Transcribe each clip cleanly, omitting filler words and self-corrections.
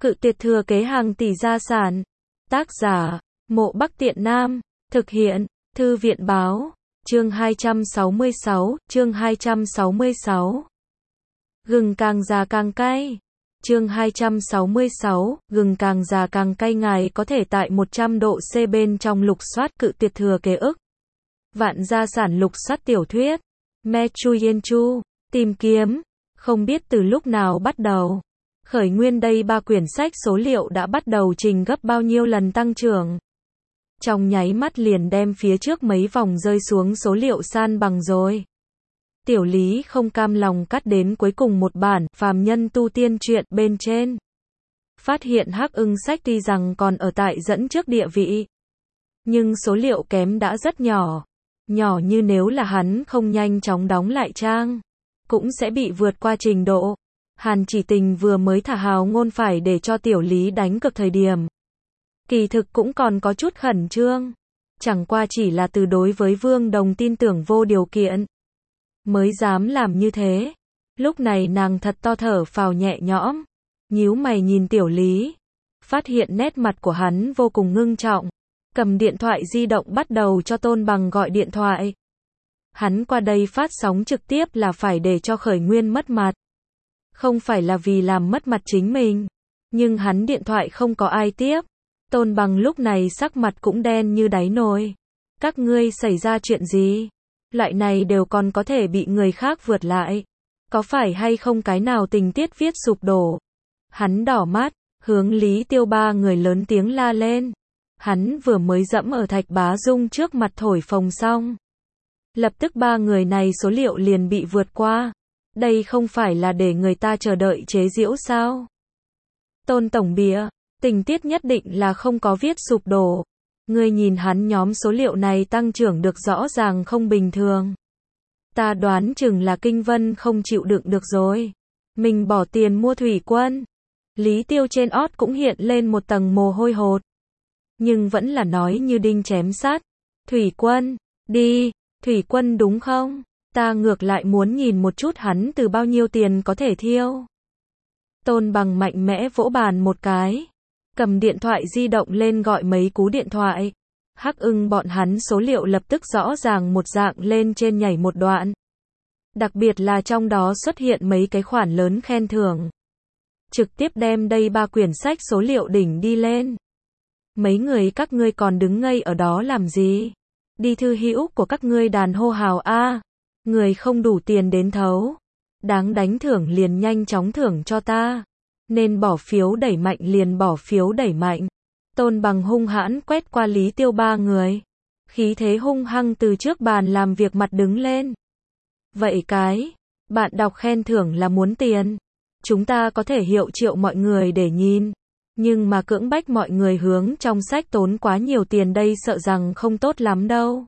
Cự tuyệt thừa kế hàng tỷ gia sản. Tác giả, Mộ Bắc Tiện Nam. Thực hiện, Thư viện báo. Chương 266, chương 266. Gừng càng già càng cay. Chương 266, gừng càng già càng cay. Ngài có thể tại 100 độ C bên trong lục soát cự tuyệt thừa kế ức vạn gia sản lục soát tiểu thuyết. Me Chu Yen Chu, tìm kiếm. Không biết từ lúc nào bắt đầu. Khởi nguyên đây 3 quyển sách số liệu đã bắt đầu trình gấp bao nhiêu lần tăng trưởng. Trong nháy mắt liền đem phía trước mấy vòng rơi xuống số liệu san bằng rồi. Tiểu Lý không cam lòng cắt đến cuối cùng một bản phàm nhân tu tiên truyện bên trên. Phát hiện Hắc Ưng sách tuy rằng còn ở tại dẫn trước địa vị, nhưng số liệu kém đã rất nhỏ. Nhỏ như nếu là hắn không nhanh chóng đóng lại trang, cũng sẽ bị vượt qua trình độ. Hàn Chỉ Tình vừa mới thả hào ngôn phải để cho Tiểu Lý đánh cược thời điểm. Kỳ thực cũng còn có chút khẩn trương. Chẳng qua chỉ là từ đối với Vương Đồng tin tưởng vô điều kiện mới dám làm như thế. Lúc này nàng thật to thở phào nhẹ nhõm, nhíu mày nhìn Tiểu Lý, phát hiện nét mặt của hắn vô cùng ngưng trọng, cầm điện thoại di động bắt đầu cho Tôn Bằng gọi điện thoại. Hắn qua đây phát sóng trực tiếp là phải để cho Khởi Nguyên mất mặt, không phải là vì làm mất mặt chính mình, nhưng hắn điện thoại không có ai tiếp. Tôn Bằng lúc này sắc mặt cũng đen như đáy nồi. Các ngươi xảy ra chuyện gì? Loại này đều còn có thể bị người khác vượt lại. Có phải hay không cái nào tình tiết viết sụp đổ? Hắn đỏ mắt, hướng Lý Tiêu ba người lớn tiếng la lên. Hắn vừa mới dẫm ở Thạch Bá Dung trước mặt thổi phồng xong. Lập tức ba người này số liệu liền bị vượt qua. Đây không phải là để người ta chờ đợi chế giễu sao? Tôn tổng bịa, tình tiết nhất định là không có viết sụp đổ. Ngươi nhìn hắn nhóm số liệu này tăng trưởng được rõ ràng không bình thường. Ta đoán chừng là Kinh Vân không chịu đựng được rồi. Mình bỏ tiền mua thủy quân. Lý Tiêu trên ót cũng hiện lên một tầng mồ hôi hột. Nhưng vẫn là nói như đinh chém sắt. Thủy quân, đi, thủy quân đúng không? Ta ngược lại muốn nhìn một chút hắn từ bao nhiêu tiền có thể thiêu. Tôn Bằng mạnh mẽ vỗ bàn một cái. Cầm điện thoại di động lên gọi mấy cú điện thoại. Hắc Ưng bọn hắn số liệu lập tức rõ ràng một dạng lên trên nhảy một đoạn. Đặc biệt là trong đó xuất hiện mấy cái khoản lớn khen thưởng. Trực tiếp đem đây 3 quyển sách số liệu đỉnh đi lên. Mấy người các ngươi còn đứng ngây ở đó làm gì? Đi thư hữu của các ngươi đàn hô hào a. Người không đủ tiền đến thấu. Đáng đánh thưởng liền nhanh chóng thưởng cho ta. Nên bỏ phiếu đẩy mạnh liền bỏ phiếu đẩy mạnh. Tôn Bằng hung hãn quét qua Lý Tiêu ba người. Khí thế hung hăng từ trước bàn làm việc mặt đứng lên. Vậy cái, bạn đọc khen thưởng là muốn tiền. Chúng ta có thể hiệu triệu mọi người để nhìn. Nhưng mà cưỡng bách mọi người hướng trong sách tốn quá nhiều tiền đây sợ rằng không tốt lắm đâu.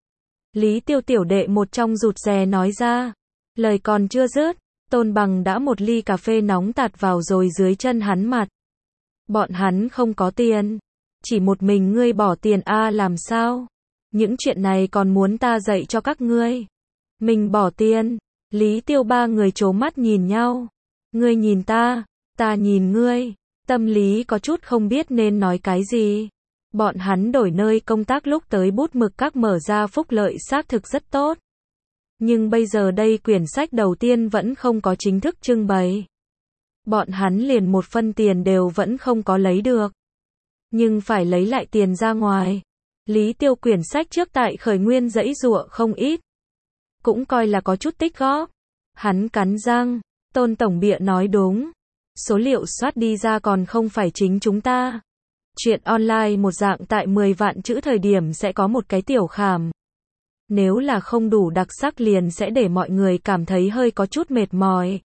Lý Tiêu tiểu đệ một trong rụt rè nói ra. Lời còn chưa dứt. Tôn Bằng đã một ly cà phê nóng tạt vào rồi dưới chân hắn mặt. Bọn hắn không có tiền. Chỉ một mình ngươi bỏ tiền a làm sao? Những chuyện này còn muốn ta dạy cho các ngươi. Mình bỏ tiền. Lý Tiêu ba người trố mắt nhìn nhau. Ngươi nhìn ta nhìn ngươi. Tâm lý có chút không biết nên nói cái gì. Bọn hắn đổi nơi công tác lúc tới bút mực các mở ra phúc lợi xác thực rất tốt. Nhưng bây giờ đây quyển sách đầu tiên vẫn không có chính thức trưng bày. Bọn hắn liền một phân tiền đều vẫn không có lấy được. Nhưng phải lấy lại tiền ra ngoài. Lý Tiêu quyển sách trước tại Khởi Nguyên giãy giụa không ít. Cũng coi là có chút tích góp. Hắn cắn răng. Tôn tổng bịa nói đúng. Số liệu soát đi ra còn không phải chính chúng ta. Chuyện online một dạng tại 10 vạn chữ thời điểm sẽ có một cái tiểu khảm. Nếu là không đủ đặc sắc liền sẽ để mọi người cảm thấy hơi có chút mệt mỏi.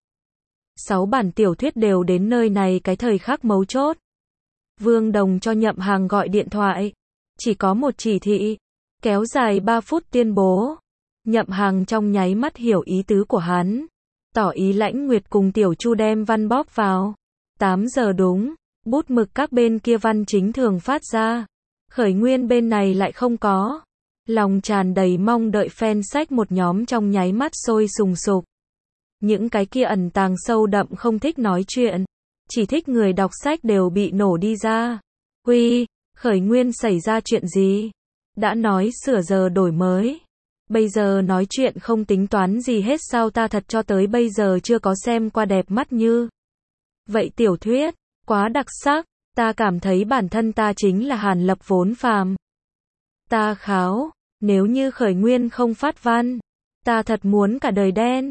6 bản tiểu thuyết đều đến nơi này cái thời khắc mấu chốt. Vương Đồng cho Nhậm Hàng gọi điện thoại. Chỉ có một chỉ thị. Kéo dài 3 phút tuyên bố. Nhậm Hàng trong nháy mắt hiểu ý tứ của hắn. Tỏ ý Lãnh Nguyệt cùng Tiểu Chu đem văn bóp vào. 8 giờ đúng. Bút mực các bên kia văn chính thường phát ra. Khởi Nguyên bên này lại không có. Lòng tràn đầy mong đợi fan sách một nhóm trong nháy mắt sôi sùng sục. Những cái kia ẩn tàng sâu đậm không thích nói chuyện. chỉ thích người đọc sách đều bị nổ đi ra. Uy, Khởi Nguyên xảy ra chuyện gì? Đã nói sửa giờ đổi mới. Bây giờ nói chuyện không tính toán gì hết sao ta thật cho tới bây giờ chưa có xem qua đẹp mắt như vậy tiểu thuyết, quá đặc sắc, ta cảm thấy bản thân ta chính là Hàn Lập vốn phàm. Ta kháo, nếu như Khởi Nguyên không phát văn, ta thật muốn cả đời đen.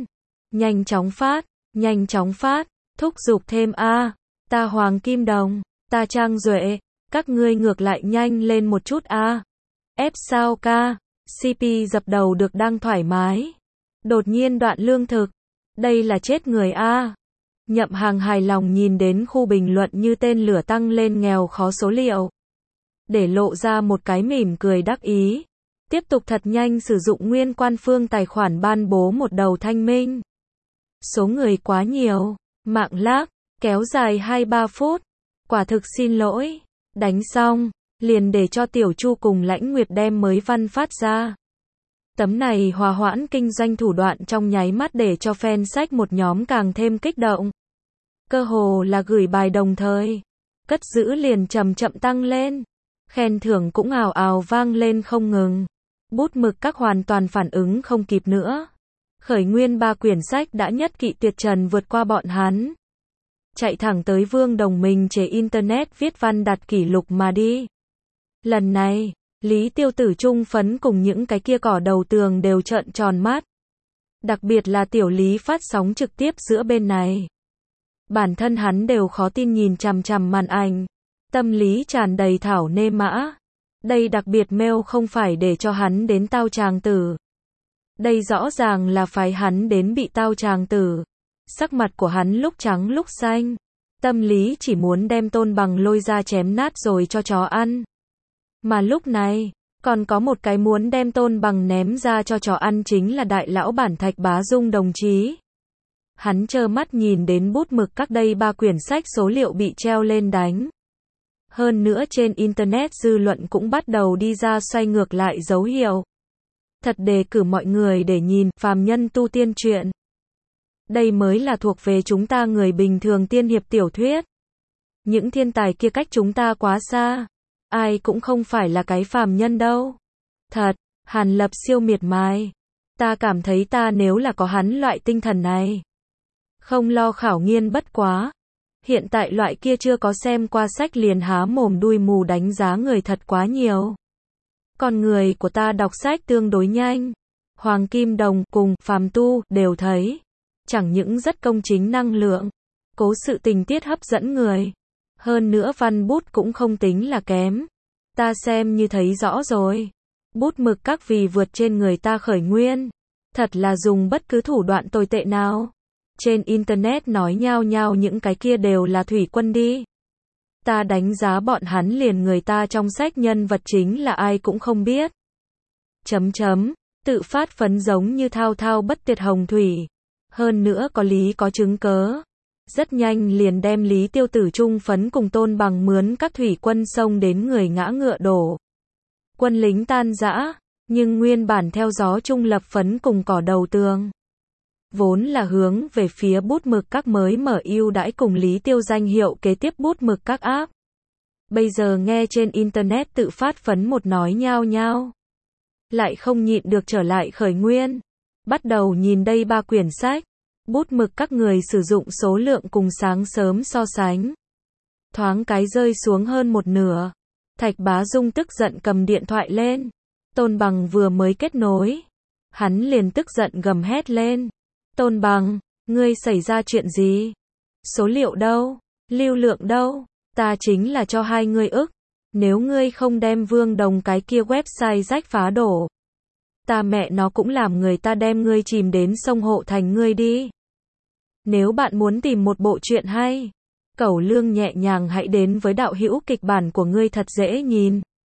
Nhanh chóng phát, thúc giục thêm a. Ta Hoàng Kim Đồng, ta Trang Duệ, các ngươi ngược lại nhanh lên một chút a. Ép sao ca, CP dập đầu được đang thoải mái. Đột nhiên đoạn lương thực, đây là chết người a. Nhậm Hàng hài lòng nhìn đến khu bình luận như tên lửa tăng lên nghèo khó số liệu. Để lộ ra một cái mỉm cười đắc ý. Tiếp tục thật nhanh sử dụng nguyên quan phương tài khoản ban bố một đầu thanh minh. Số người quá nhiều, mạng lag, kéo dài 2-3 phút. Quả thực xin lỗi. Đánh xong, liền để cho Tiểu Chu cùng Lãnh Nguyệt đem mới văn phát ra. Tấm này hòa hoãn kinh doanh thủ đoạn trong nháy mắt để cho fan sách một nhóm càng thêm kích động. Cơ hồ là gửi bài đồng thời. Cất giữ liền chậm chậm tăng lên. Khen thưởng cũng ào ào vang lên không ngừng. Bút mực các hoàn toàn phản ứng không kịp nữa. Khởi Nguyên 3 quyển sách đã nhất kỵ tuyệt trần vượt qua bọn hắn. Chạy thẳng tới Vương Đồng mình chế internet viết văn đạt kỷ lục mà đi. Lần này, Lý Tiêu Tử trung phấn cùng những cái kia cỏ đầu tường đều trợn tròn mắt. Đặc biệt là Tiểu Lý phát sóng trực tiếp giữa bên này. Bản thân hắn đều khó tin nhìn chằm chằm màn ảnh. Tâm lý tràn đầy thảo nê mã. Đây đặc biệt mail không phải để cho hắn đến tao chàng tử. Đây rõ ràng là phái hắn đến bị tao chàng tử. Sắc mặt của hắn lúc trắng lúc xanh. Tâm lý chỉ muốn đem Tôn Bằng lôi ra chém nát rồi cho chó ăn. Mà lúc này, còn có một cái muốn đem Tôn Bằng ném ra cho chó ăn chính là đại lão bản Thạch Bá Dung đồng chí. Hắn trơ mắt nhìn đến bút mực các đây 3 quyển sách số liệu bị treo lên đánh. Hơn nữa trên internet dư luận cũng bắt đầu đi ra xoay ngược lại dấu hiệu. Thật đề cử mọi người để nhìn phàm nhân tu tiên truyện. Đây mới là thuộc về chúng ta người bình thường tiên hiệp tiểu thuyết. Những thiên tài kia cách chúng ta quá xa. Ai cũng không phải là cái phàm nhân đâu. Thật, Hàn Lập siêu miệt mài. Ta cảm thấy ta nếu là có hắn loại tinh thần này. Không lo khảo nghiên bất quá. Hiện tại loại kia chưa có xem qua sách liền há mồm đuôi mù đánh giá người thật quá nhiều. Con người của ta đọc sách tương đối nhanh. Hoàng Kim Đồng cùng phàm tu đều thấy. Chẳng những rất công chính năng lượng. Cố sự tình tiết hấp dẫn người. Hơn nữa văn bút cũng không tính là kém. Ta xem như thấy rõ rồi. Bút mực các vì vượt trên người ta Khởi Nguyên. Thật là dùng bất cứ thủ đoạn tồi tệ nào. Trên internet nói nhao nhao những cái kia đều là thủy quân đi. Ta đánh giá bọn hắn liền người ta trong sách nhân vật chính là ai cũng không biết. Tự phát phấn giống như thao thao bất tuyệt hồng thủy. Hơn nữa có lý có chứng cớ. Rất nhanh liền đem Lý Tiêu Tử trung phấn cùng Tôn Bằng mướn các thủy quân xông đến người ngã ngựa đổ. Quân lính tan rã, nhưng nguyên bản theo gió trung lập phấn cùng cỏ đầu tường. Vốn là hướng về phía bút mực các mới mở ưu đãi cùng Lý Tiêu danh hiệu kế tiếp bút mực các áp. Bây giờ nghe trên internet tự phát phấn một nói nhao nhao. Lại không nhịn được trở lại Khởi Nguyên. Bắt đầu nhìn đây 3 quyển sách. Bút mực các người sử dụng số lượng cùng sáng sớm so sánh. Thoáng cái rơi xuống hơn một nửa. Thạch Bá Dung tức giận cầm điện thoại lên. Tôn Bằng vừa mới kết nối. Hắn liền tức giận gầm hét lên. Tôn Bằng, ngươi xảy ra chuyện gì? Số liệu đâu? Lưu lượng đâu? Ta chính là cho hai ngươi ức. Nếu ngươi không đem Vương Đồng cái kia website rách phá đổ. Ta mẹ nó cũng làm người ta đem ngươi chìm đến sông Hộ Thành ngươi đi. Nếu bạn muốn tìm một bộ truyện hay, Cẩu Lương nhẹ nhàng hãy đến với đạo hữu kịch bản của ngươi thật dễ nhìn.